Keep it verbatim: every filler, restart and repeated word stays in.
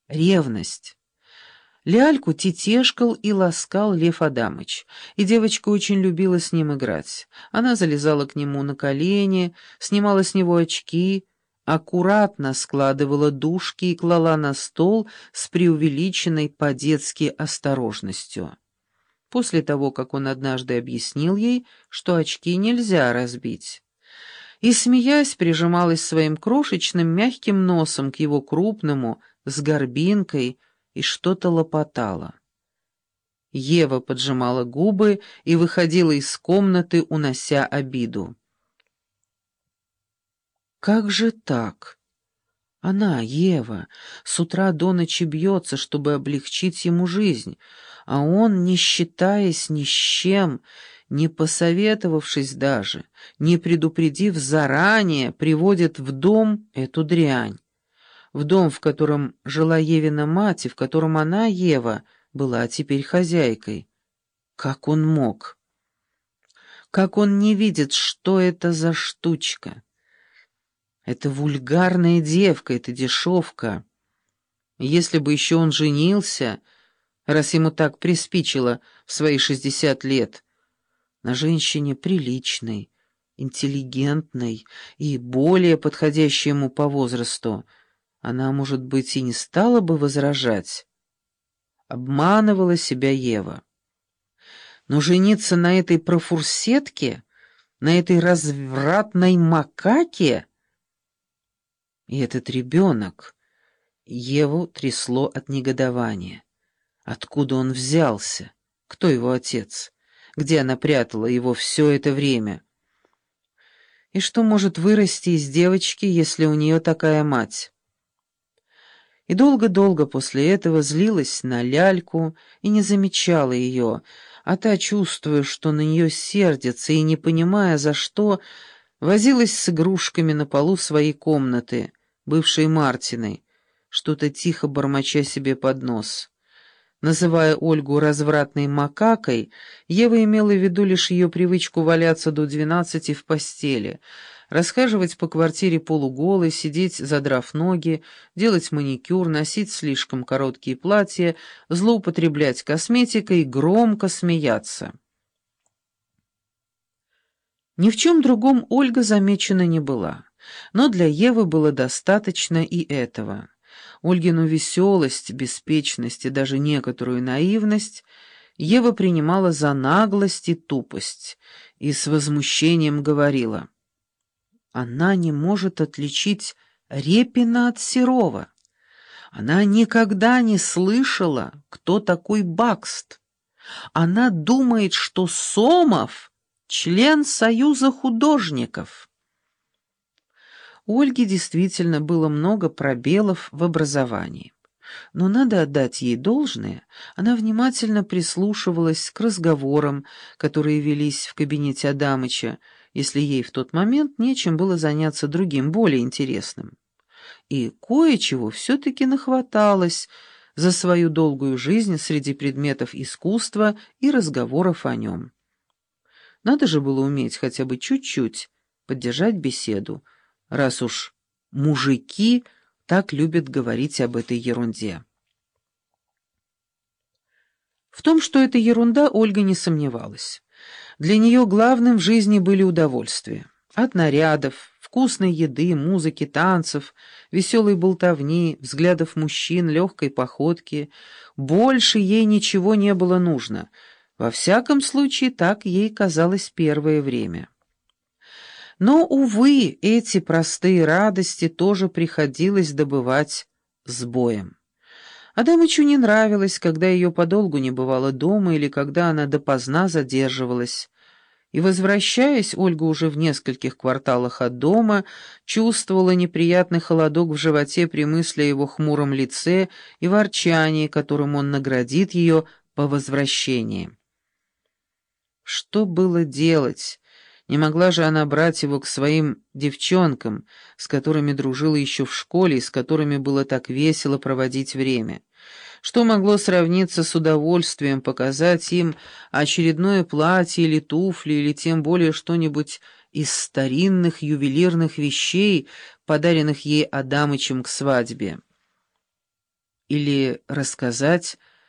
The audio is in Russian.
Ревность. Ляльку тетешкал и ласкал Лев Адамыч, и девочка очень любила с ним играть. Она залезала к нему на колени, снимала с него очки, аккуратно складывала дужки и клала на стол с преувеличенной по-детски осторожностью. После того, как он однажды объяснил ей, что очки нельзя разбить, и, смеясь, прижималась своим крошечным мягким носом к его крупному, с горбинкой, и что-то лопотала. Ева поджимала губы и выходила из комнаты, унося обиду. Как же так? Она, Ева, с утра до ночи бьется, чтобы облегчить ему жизнь, а он, не считаясь ни с чем, не посоветовавшись даже, не предупредив заранее, приводит в дом эту дрянь. В дом, в котором жила Евина мать, и в котором она, Ева, была теперь хозяйкой. Как он мог? Как он не видит, что это за штучка? Это вульгарная девка, это дешевка. Если бы еще он женился, раз ему так приспичило в свои шестьдесят лет, на женщине приличной, интеллигентной и более подходящей ему по возрасту, она, может быть, и не стала бы возражать. Обманывала себя Ева. Но жениться на этой профурсетке, на этой развратной макаке... И этот ребенок... Еву трясло от негодования. Откуда он взялся? Кто его отец? Где она прятала его все это время? И что может вырасти из девочки, если у нее такая мать? И долго-долго после этого злилась на ляльку и не замечала ее, а та, чувствуя, что на нее сердится и не понимая за что, возилась с игрушками на полу своей комнаты, бывшей Мартиной, что-то тихо бормоча себе под нос. Называя Ольгу развратной макакой, Ева имела в виду лишь ее привычку валяться до двенадцати в постели, расхаживать по квартире полуголой, сидеть, задрав ноги, делать маникюр, носить слишком короткие платья, злоупотреблять косметикой, громко смеяться. Ни в чем другом Ольга замечена не была, но для Евы было достаточно и этого. Ольгину веселость, беспечность и даже некоторую наивность Ева принимала за наглость и тупость и с возмущением говорила: она не может отличить Репина от Серова. Она никогда не слышала, кто такой Бакст. Она думает, что Сомов — член Союза художников. У Ольги действительно было много пробелов в образовании. Но надо отдать ей должное, она внимательно прислушивалась к разговорам, которые велись в кабинете Адамыча, если ей в тот момент нечем было заняться другим, более интересным. И кое-чего все-таки нахваталось за свою долгую жизнь среди предметов искусства и разговоров о нем. Надо же было уметь хотя бы чуть-чуть поддержать беседу, раз уж мужики так любят говорить об этой ерунде. В том, что это ерунда, Ольга не сомневалась. Для нее главным в жизни были удовольствия. От нарядов, вкусной еды, музыки, танцев, веселой болтовни, взглядов мужчин, легкой походки. Больше ей ничего не было нужно. Во всяком случае, так ей казалось первое время. Но, увы, эти простые радости тоже приходилось добывать с боем. Адамычу не нравилось, когда ее подолгу не бывало дома или когда она допоздна задерживалась. И, возвращаясь, Ольга уже в нескольких кварталах от дома чувствовала неприятный холодок в животе при мысли о его хмуром лице и ворчании, которым он наградит ее по возвращении. Что было делать? Не могла же она брать его к своим девчонкам, с которыми дружила еще в школе и с которыми было так весело проводить время. Что могло сравниться с удовольствием показать им очередное платье или туфли, или тем более что-нибудь из старинных ювелирных вещей, подаренных ей Адамычем к свадьбе? или рассказать